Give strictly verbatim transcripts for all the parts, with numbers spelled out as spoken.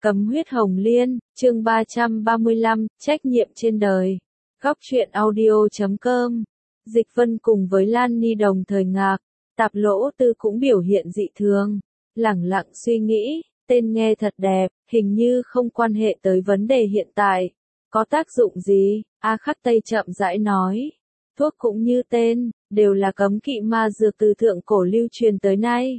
Cấm huyết hồng liên, chương ba trăm ba mươi lăm, trách nhiệm trên đời. Góc truyện audio chấm com. Dịch Vân cùng với Lan Ni đồng thời ngạc, Tạp Lỗ Tư cũng biểu hiện dị thường, lẳng lặng suy nghĩ, tên nghe thật đẹp, hình như không quan hệ tới vấn đề hiện tại. Có tác dụng gì? A Khắc Tây chậm rãi nói. Thuốc cũng như tên, đều là cấm kỵ ma dược từ thượng cổ lưu truyền tới nay.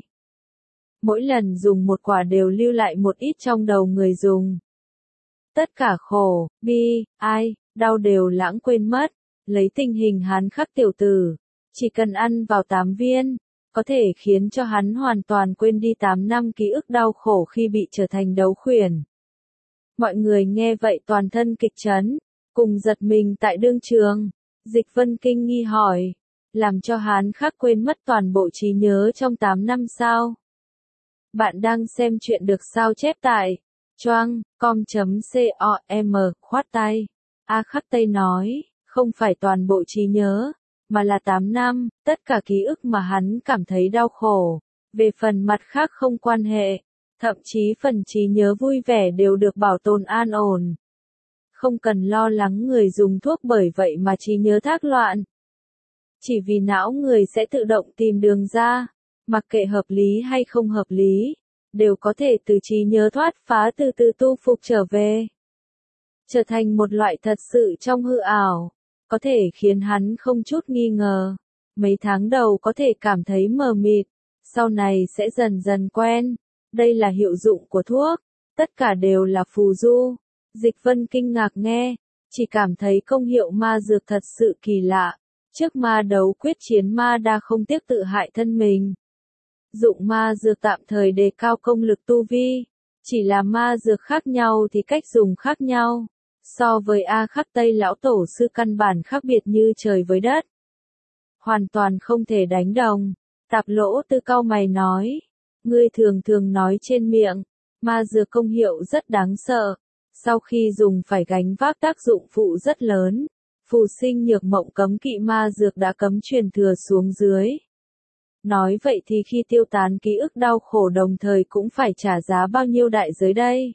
Mỗi lần dùng một quả đều lưu lại một ít trong đầu người dùng. Tất cả khổ, bi, ai, đau đều lãng quên mất. Lấy tình hình hắn Khắc tiểu tử, chỉ cần ăn vào tám viên, có thể khiến cho hắn hoàn toàn quên đi tám năm ký ức đau khổ khi bị trở thành đấu khuyển. Mọi người nghe vậy toàn thân kịch chấn, cùng giật mình tại đương trường. Dịch Vân kinh nghi hỏi, làm cho hắn Khắc quên mất toàn bộ trí nhớ trong tám năm sao? Bạn đang xem chuyện được sao chép tại choang com chấm com, khoát tay. A Khắc Tây nói, không phải toàn bộ trí nhớ, mà là tám năm, tất cả ký ức mà hắn cảm thấy đau khổ. Về phần mặt khác không quan hệ, thậm chí phần trí nhớ vui vẻ đều được bảo tồn an ổn. Không cần lo lắng người dùng thuốc bởi vậy mà trí nhớ thác loạn. Chỉ vì não người sẽ tự động tìm đường ra. Mặc kệ hợp lý hay không hợp lý, đều có thể từ trí nhớ thoát phá từ từ tu phục trở về. Trở thành một loại thật sự trong hư ảo, có thể khiến hắn không chút nghi ngờ. Mấy tháng đầu có thể cảm thấy mờ mịt, sau này sẽ dần dần quen. Đây là hiệu dụng của thuốc, tất cả đều là phù du. Dịch Vân kinh ngạc nghe, chỉ cảm thấy công hiệu ma dược thật sự kỳ lạ. Trước ma đấu quyết chiến ma đa không tiếc tự hại thân mình. Dụng ma dược tạm thời đề cao công lực tu vi, chỉ là ma dược khác nhau thì cách dùng khác nhau. So với A Khắc Tây lão tổ sư căn bản khác biệt như trời với đất. Hoàn toàn không thể đánh đồng. Tạp Lỗ Tư cau mày nói, ngươi thường thường nói trên miệng, ma dược công hiệu rất đáng sợ, sau khi dùng phải gánh vác tác dụng phụ rất lớn. Phù Sinh Nhược Mộng cấm kỵ ma dược đã cấm truyền thừa xuống dưới. Nói vậy thì khi tiêu tán ký ức đau khổ đồng thời cũng phải trả giá bao nhiêu đại giới đây?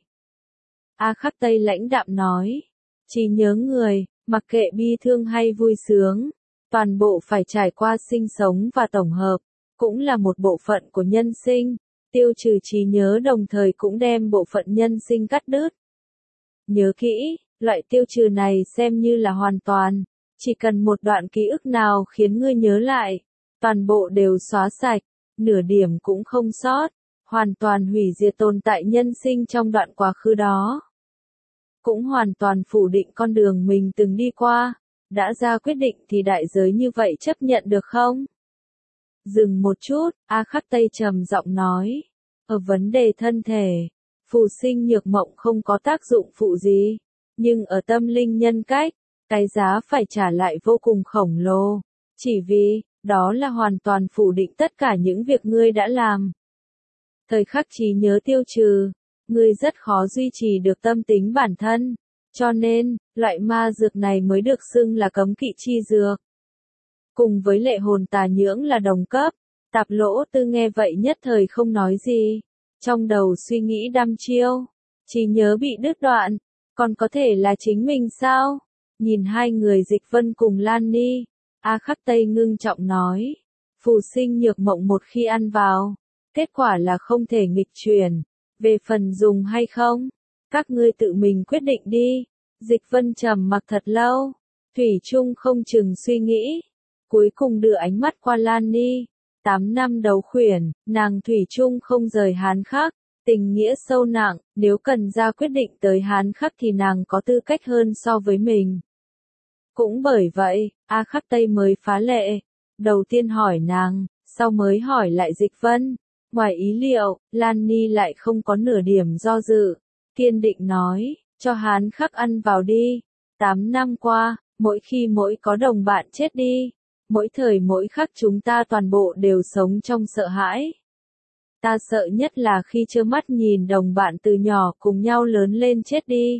A Khắc Tây lãnh đạm nói, trí nhớ người, mặc kệ bi thương hay vui sướng, toàn bộ phải trải qua sinh sống và tổng hợp, cũng là một bộ phận của nhân sinh, tiêu trừ trí nhớ đồng thời cũng đem bộ phận nhân sinh cắt đứt. Nhớ kỹ, loại tiêu trừ này xem như là hoàn toàn, chỉ cần một đoạn ký ức nào khiến ngươi nhớ lại, toàn bộ đều xóa sạch, nửa điểm cũng không sót, hoàn toàn hủy diệt tồn tại nhân sinh trong đoạn quá khứ đó. Cũng hoàn toàn phủ định con đường mình từng đi qua, đã ra quyết định thì đại giới như vậy chấp nhận được không? Dừng một chút, A Khắc Tây trầm giọng nói, ở vấn đề thân thể, Phù Sinh Nhược Mộng không có tác dụng phụ gì, nhưng ở tâm linh nhân cách, cái giá phải trả lại vô cùng khổng lồ, chỉ vì, đó là hoàn toàn phủ định tất cả những việc ngươi đã làm. Thời khắc trí nhớ tiêu trừ, ngươi rất khó duy trì được tâm tính bản thân, cho nên, loại ma dược này mới được xưng là cấm kỵ chi dược. Cùng với lệ hồn tà nhưỡng là đồng cấp, Tạp Lỗ Tư nghe vậy nhất thời không nói gì, trong đầu suy nghĩ đăm chiêu, trí nhớ bị đứt đoạn, còn có thể là chính mình sao? Nhìn hai người Dịch Vân cùng Lan Ni, A Khắc Tây ngưng trọng nói, Phù Sinh Nhược Mộng một khi ăn vào, kết quả là không thể nghịch chuyển, về phần dùng hay không, các ngươi tự mình quyết định đi. Dịch Vân trầm mặc thật lâu, thủy chung không chừng suy nghĩ, cuối cùng đưa ánh mắt qua Lan Ni, tám năm đấu khuyển, nàng thủy chung không rời Hán Khắc, tình nghĩa sâu nặng, nếu cần ra quyết định tới Hán Khắc thì nàng có tư cách hơn so với mình. Cũng bởi vậy, A Khắc Tây mới phá lệ, đầu tiên hỏi nàng, sau mới hỏi lại Dịch Vân. Ngoài ý liệu, Lan Ni lại không có nửa điểm do dự, kiên định nói, cho Hán Khắc ăn vào đi. Tám năm qua, mỗi khi mỗi có đồng bạn chết đi, mỗi thời mỗi khắc chúng ta toàn bộ đều sống trong sợ hãi. Ta sợ nhất là khi trơ mắt nhìn đồng bạn từ nhỏ cùng nhau lớn lên chết đi.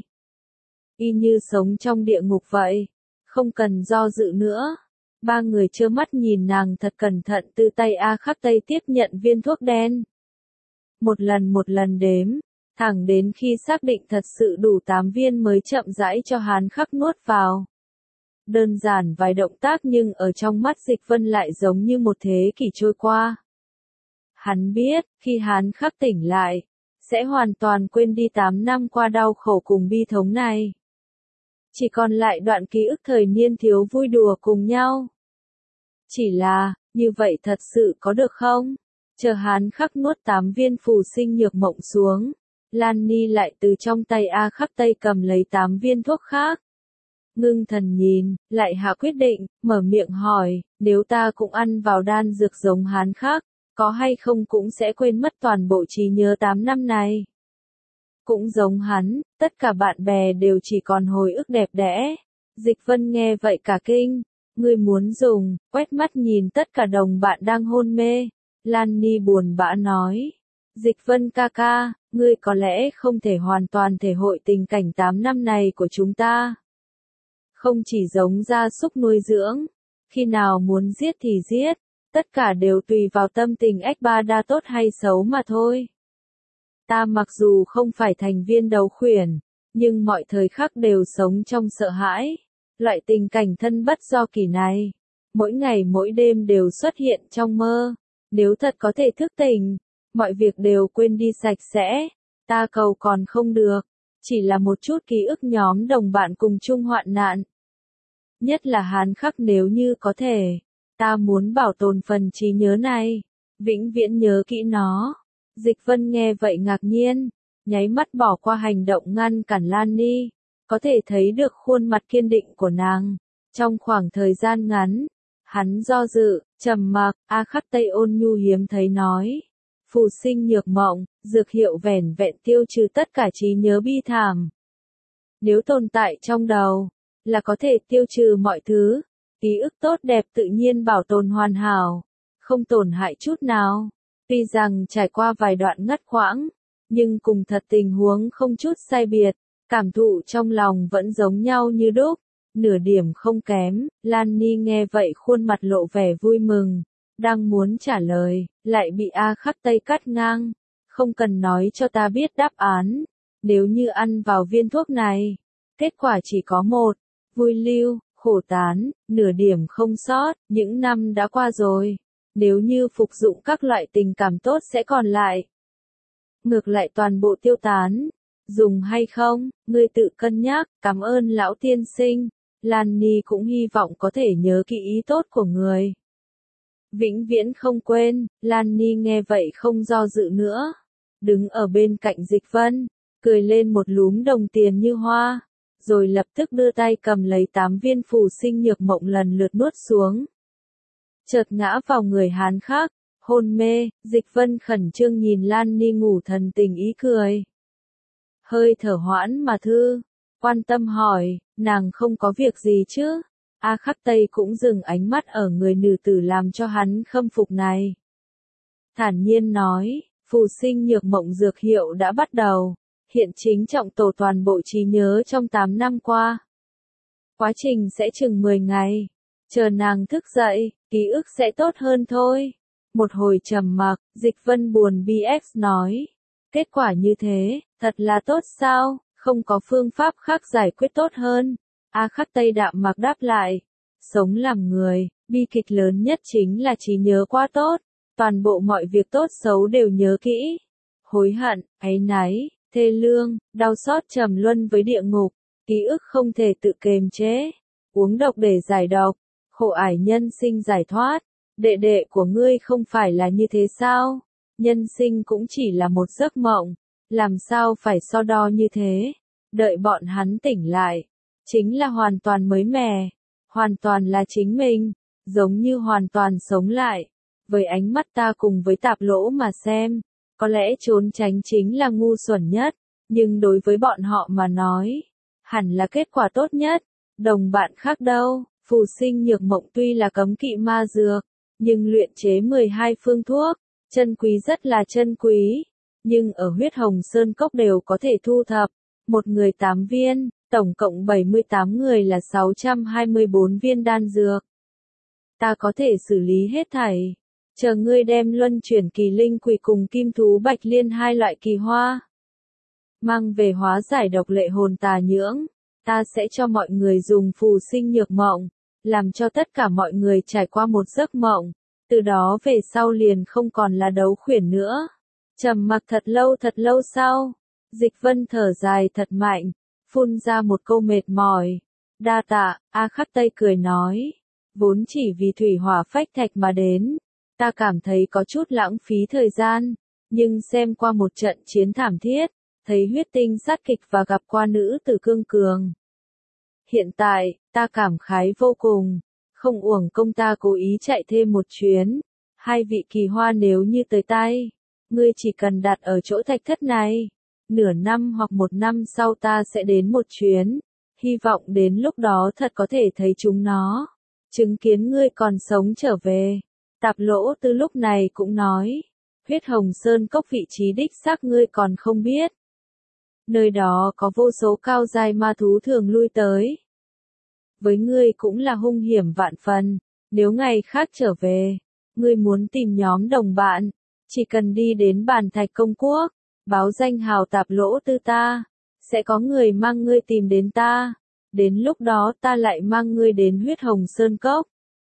Y như sống trong địa ngục vậy, không cần do dự nữa. Ba người trơ mắt nhìn nàng thật cẩn thận từ tay A Khắc Tây tiếp nhận viên thuốc đen. Một lần một lần đếm, Thẳng đến khi xác định thật sự đủ tám viên mới chậm rãi cho Hán Khắc nuốt vào. Đơn giản vài động tác nhưng ở trong mắt Dịch Vân lại giống như một thế kỷ trôi qua. Hắn biết, khi Hán Khắc tỉnh lại, sẽ hoàn toàn quên đi tám năm qua đau khổ cùng bi thống này. Chỉ còn lại đoạn ký ức thời niên thiếu vui đùa cùng nhau. Chỉ là, như vậy thật sự có được không? Chờ Hán Khắc nuốt tám viên phù sinh nhược mộng xuống, Lan Ni lại từ trong tay A Khắc Tây cầm lấy tám viên thuốc khác. Ngưng thần nhìn, lại hạ quyết định, mở miệng hỏi, nếu ta cũng ăn vào đan dược giống Hán Khắc, có hay không cũng sẽ quên mất toàn bộ trí nhớ tám năm này. Cũng giống hắn, tất cả bạn bè đều chỉ còn hồi ức đẹp đẽ. Dịch Vân nghe vậy cả kinh, ngươi muốn dùng, quét mắt nhìn tất cả đồng bạn đang hôn mê. Lan Ni buồn bã nói, Dịch Vân ca ca, ngươi có lẽ không thể hoàn toàn thể hội tình cảnh tám năm này của chúng ta. Không chỉ giống gia súc nuôi dưỡng, khi nào muốn giết thì giết, tất cả đều tùy vào tâm tình ách ba đa tốt hay xấu mà thôi. Ta mặc dù không phải thành viên đấu khuyển, nhưng mọi thời khắc đều sống trong sợ hãi. Loại tình cảnh thân bất do kỳ này, mỗi ngày mỗi đêm đều xuất hiện trong mơ. Nếu thật có thể thức tỉnh, mọi việc đều quên đi sạch sẽ, ta cầu còn không được, chỉ là một chút ký ức nhóm đồng bạn cùng chung hoạn nạn. Nhất là Hán Khắc nếu như có thể, ta muốn bảo tồn phần trí nhớ này, vĩnh viễn nhớ kỹ nó. Dịch Vân nghe vậy ngạc nhiên, nháy mắt bỏ qua hành động ngăn cản Lan Ni, có thể thấy được khuôn mặt kiên định của nàng. Trong khoảng thời gian ngắn, hắn do dự, trầm mặc, A Khắc Tây ôn nhu hiếm thấy nói. Phù sinh nhược mộng, dược hiệu vẻn vẹn tiêu trừ tất cả trí nhớ bi thảm. Nếu tồn tại trong đầu, là có thể tiêu trừ mọi thứ, ký ức tốt đẹp tự nhiên bảo tồn hoàn hảo, không tổn hại chút nào. Tuy rằng trải qua vài đoạn ngắt quãng, nhưng cùng thật tình huống không chút sai biệt, cảm thụ trong lòng vẫn giống nhau như đúc, nửa điểm không kém. Lan Ni nghe vậy khuôn mặt lộ vẻ vui mừng, đang muốn trả lời, lại bị A Khắc Tây cắt ngang. Không cần nói cho ta biết đáp án, nếu như ăn vào viên thuốc này, kết quả chỉ có một, vui lưu, khổ tán, nửa điểm không sót. Những năm đã qua rồi, nếu như phục dụng các loại tình cảm tốt sẽ còn lại. Ngược lại toàn bộ tiêu tán, dùng hay không, ngươi tự cân nhắc. Cảm ơn lão tiên sinh. Lan Ni cũng hy vọng có thể nhớ kỹ ý tốt của người. Vĩnh viễn không quên. Lan Ni nghe vậy không do dự nữa, đứng ở bên cạnh Dịch Vân, cười lên một lúm đồng tiền như hoa, rồi lập tức đưa tay cầm lấy tám viên phù sinh nhược mộng lần lượt nuốt xuống. Chợt ngã vào người Hán Khắc, hôn mê. Dịch Vân khẩn trương nhìn Lan Ni ngủ thần tình ý cười. Hơi thở hoãn mà thư, quan tâm hỏi, nàng không có việc gì chứ? A Khắc Tây cũng dừng ánh mắt ở người nữ tử làm cho hắn khâm phục này. Thản nhiên nói, phù sinh nhược mộng dược hiệu đã bắt đầu, hiện chính trọng tổ toàn bộ trí nhớ trong tám năm qua. Quá trình sẽ chừng mười ngày, chờ nàng thức dậy, ký ức sẽ tốt hơn thôi. Một hồi trầm mặc, Dịch Vân buồn bi ét nói, kết quả như thế, thật là tốt sao, không có phương pháp khác giải quyết tốt hơn. A Khắc Tây đạm mặc đáp lại, sống làm người, bi kịch lớn nhất chính là trí nhớ quá tốt, toàn bộ mọi việc tốt xấu đều nhớ kỹ. Hối hận, áy náy, thê lương, đau xót trầm luân với địa ngục, ký ức không thể tự kiềm chế, uống độc để giải độc, khổ ải nhân sinh giải thoát. Đệ đệ của ngươi không phải là như thế sao? Nhân sinh cũng chỉ là một giấc mộng, làm sao phải so đo như thế? Đợi bọn hắn tỉnh lại, chính là hoàn toàn mới mẻ, hoàn toàn là chính mình, giống như hoàn toàn sống lại. Với ánh mắt ta cùng với tạp lỗ mà xem, có lẽ trốn tránh chính là ngu xuẩn nhất, nhưng đối với bọn họ mà nói, hẳn là kết quả tốt nhất. Đồng bạn khác đâu, phù sinh nhược mộng tuy là cấm kỵ ma dược, nhưng luyện chế mười hai phương thuốc, chân quý rất là chân quý, nhưng ở huyết hồng sơn cốc đều có thể thu thập, một người tám viên, tổng cộng bảy mươi tám người là sáu trăm hai mươi bốn viên đan dược. Ta có thể xử lý hết thảy, chờ ngươi đem luân chuyển kỳ linh quỷ cùng kim thú bạch liên hai loại kỳ hoa. mang về hóa giải độc lệ hồn tà nhưỡng. Ta sẽ cho mọi người dùng phù sinh nhược mộng, làm cho tất cả mọi người trải qua một giấc mộng, từ đó về sau liền không còn là đấu khuyển nữa. Trầm mặc thật lâu thật lâu sau, Dịch Vân thở dài thật mạnh, phun ra một câu mệt mỏi. Đa tạ, A Khắc Tây cười nói, vốn chỉ vì thủy hỏa phách thạch mà đến, ta cảm thấy có chút lãng phí thời gian, nhưng xem qua một trận chiến thảm thiết, thấy huyết tinh sát kịch và gặp qua nữ tử cương cường. Hiện tại, ta cảm khái vô cùng, không uổng công ta cố ý chạy thêm một chuyến, hai vị kỳ hoa nếu như tới tay, ngươi chỉ cần đặt ở chỗ thạch thất này, nửa năm hoặc một năm sau ta sẽ đến một chuyến, hy vọng đến lúc đó thật có thể thấy chúng nó, chứng kiến ngươi còn sống trở về. Tạp Lỗ Tư lúc này cũng nói, huyết hồng sơn cốc vị trí đích xác ngươi còn không biết. Nơi đó có vô số cao giai ma thú thường lui tới. Với ngươi cũng là hung hiểm vạn phần, nếu ngày khác trở về, ngươi muốn tìm nhóm đồng bạn, chỉ cần đi đến Bàn Thạch Công Quốc, báo danh hào Tạp Lỗ Tư ta, sẽ có người mang ngươi tìm đến ta, đến lúc đó ta lại mang ngươi đến huyết hồng sơn cốc.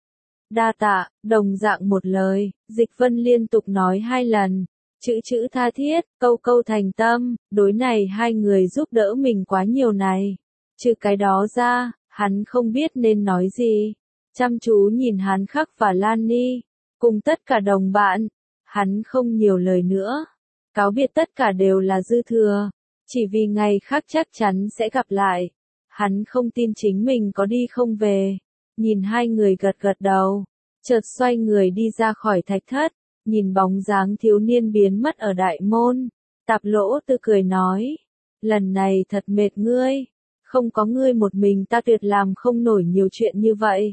Đa tạ, đồng dạng một lời, Dịch Vân liên tục nói hai lần, chữ chữ tha thiết, câu câu thành tâm, đối này hai người giúp đỡ mình quá nhiều này. Trừ cái đó ra, hắn không biết nên nói gì, chăm chú nhìn Hán Khắc và Lan Ni, cùng tất cả đồng bạn, hắn không nhiều lời nữa, cáo biệt tất cả đều là dư thừa, chỉ vì ngày khác chắc chắn sẽ gặp lại, hắn không tin chính mình có đi không về. Nhìn hai người gật gật đầu, chợt xoay người đi ra khỏi thạch thất, nhìn bóng dáng thiếu niên biến mất ở đại môn, Tạp Lỗ Tư cười nói, lần này thật mệt ngươi, không có ngươi một mình ta tuyệt làm không nổi nhiều chuyện như vậy.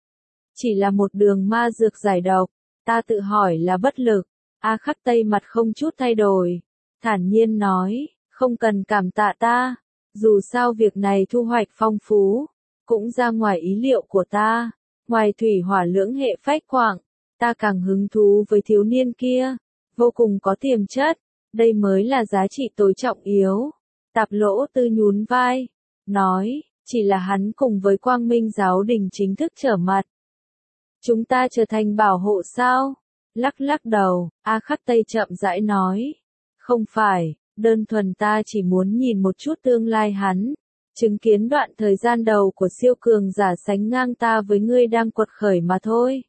Chỉ là một đường ma dược giải độc, ta tự hỏi là bất lực. A Khắc Tây mặt không chút thay đổi, thản nhiên nói, không cần cảm tạ ta, dù sao việc này thu hoạch phong phú, cũng ra ngoài ý liệu của ta, ngoài thủy hỏa lưỡng hệ phách quạng, ta càng hứng thú với thiếu niên kia, vô cùng có tiềm chất, đây mới là giá trị tối trọng yếu. Tạp Lỗ Tư nhún vai, nói, chỉ là hắn cùng với Quang Minh giáo đình chính thức trở mặt. Chúng ta trở thành bảo hộ sao? Lắc lắc đầu, A Khắc Tây chậm rãi nói, không phải, đơn thuần ta chỉ muốn nhìn một chút tương lai hắn. Chứng kiến đoạn thời gian đầu của siêu cường giả sánh ngang ta với ngươi đang quật khởi mà thôi.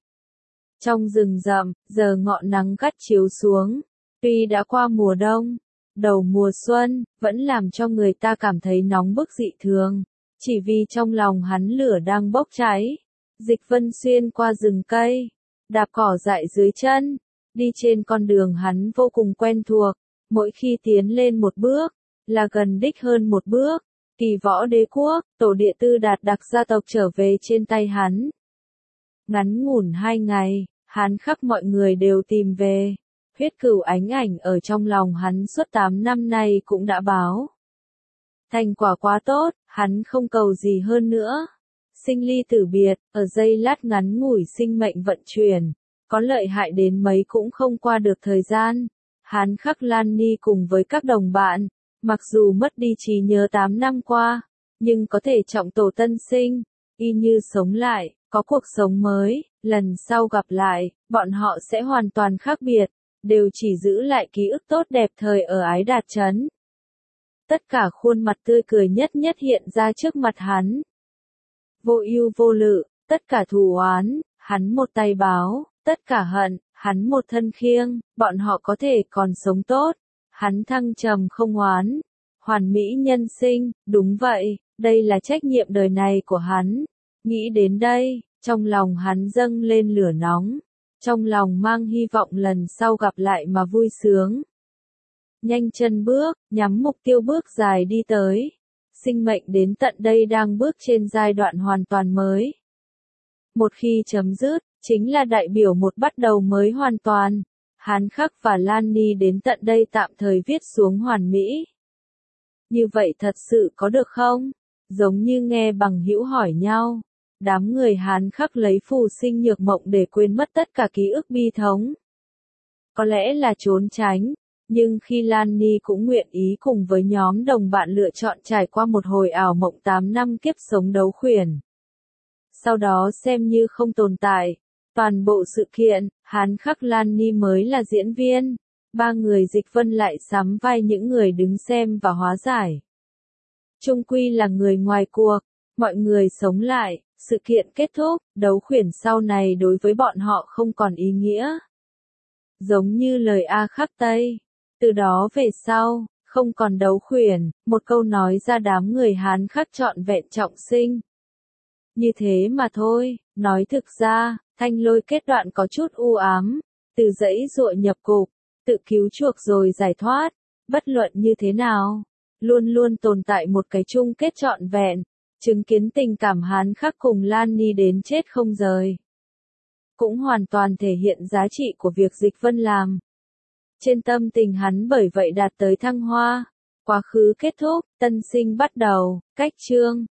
Trong rừng rậm, giờ ngọn nắng gắt chiếu xuống, tuy đã qua mùa đông, đầu mùa xuân, vẫn làm cho người ta cảm thấy nóng bức dị thường, chỉ vì trong lòng hắn lửa đang bốc cháy. Dịch Vân xuyên qua rừng cây, đạp cỏ dại dưới chân, đi trên con đường hắn vô cùng quen thuộc, mỗi khi tiến lên một bước, là gần đích hơn một bước. Kỳ Võ Đế Quốc, tổ địa Tư Đạt đặc gia tộc trở về trên tay hắn. Ngắn ngủn hai ngày, hắn khắp mọi người đều tìm về. Huyết Cửu Ánh Ảnh ở trong lòng hắn suốt tám năm nay cũng đã báo. Thành quả quá tốt, hắn không cầu gì hơn nữa. Sinh ly tử biệt, ở giây lát ngắn ngủi sinh mệnh vận chuyển, có lợi hại đến mấy cũng không qua được thời gian. Hắn khắc Lan Ni cùng với các đồng bạn, mặc dù mất đi trí nhớ tám năm qua, nhưng có thể trọng tổ tân sinh, y như sống lại, có cuộc sống mới, lần sau gặp lại, bọn họ sẽ hoàn toàn khác biệt, đều chỉ giữ lại ký ức tốt đẹp thời ở Ái Đạt Trấn. Tất cả khuôn mặt tươi cười nhất nhất hiện ra trước mặt hắn. Vô ưu vô lự, tất cả thù oán, hắn một tay báo, tất cả hận, hắn một thân khiêng, bọn họ có thể còn sống tốt. Hắn thăng trầm không oán, hoàn mỹ nhân sinh, đúng vậy, đây là trách nhiệm đời này của hắn. Nghĩ đến đây, trong lòng hắn dâng lên lửa nóng, trong lòng mang hy vọng lần sau gặp lại mà vui sướng. Nhanh chân bước, nhắm mục tiêu bước dài đi tới. Sinh mệnh đến tận đây đang bước trên giai đoạn hoàn toàn mới. Một khi chấm dứt, chính là đại biểu một bắt đầu mới hoàn toàn. Hán Khắc và Lan Ni đến tận đây tạm thời viết xuống hoàn mỹ. Như vậy thật sự có được không? Giống như nghe bằng hữu hỏi nhau. Đám người Hán Khắc lấy phù sinh nhược mộng để quên mất tất cả ký ức bi thống. Có lẽ là trốn tránh, Nhưng khi Lan Ni cũng nguyện ý cùng với nhóm đồng bạn lựa chọn trải qua một hồi ảo mộng tám năm kiếp sống đấu khuyển. Sau đó xem như không tồn tại. Toàn bộ sự kiện, Hán Khắc Lan Ni mới là diễn viên. Ba người Dịch Vân lại sắm vai những người đứng xem và hóa giải. Chung quy là người ngoài cuộc, mọi người sống lại, sự kiện kết thúc, đấu khuyển sau này đối với bọn họ không còn ý nghĩa. Giống như lời A Khắc Tây, từ đó về sau, không còn đấu khuyển, một câu nói ra đám người Hán Khắc trọn vẹn trọng sinh. Như thế mà thôi, nói thực ra, Thanh Lôi kết đoạn có chút u ám, từ dãy dụa nhập cục, tự cứu chuộc rồi giải thoát, bất luận như thế nào, luôn luôn tồn tại một cái chung kết trọn vẹn, chứng kiến tình cảm Hán Khắc cùng Lan Ni đến chết không rời. Cũng hoàn toàn thể hiện giá trị của việc Dịch Vân làm. Trên tâm tình hắn bởi vậy đạt tới thăng hoa, quá khứ kết thúc, tân sinh bắt đầu, cách chương.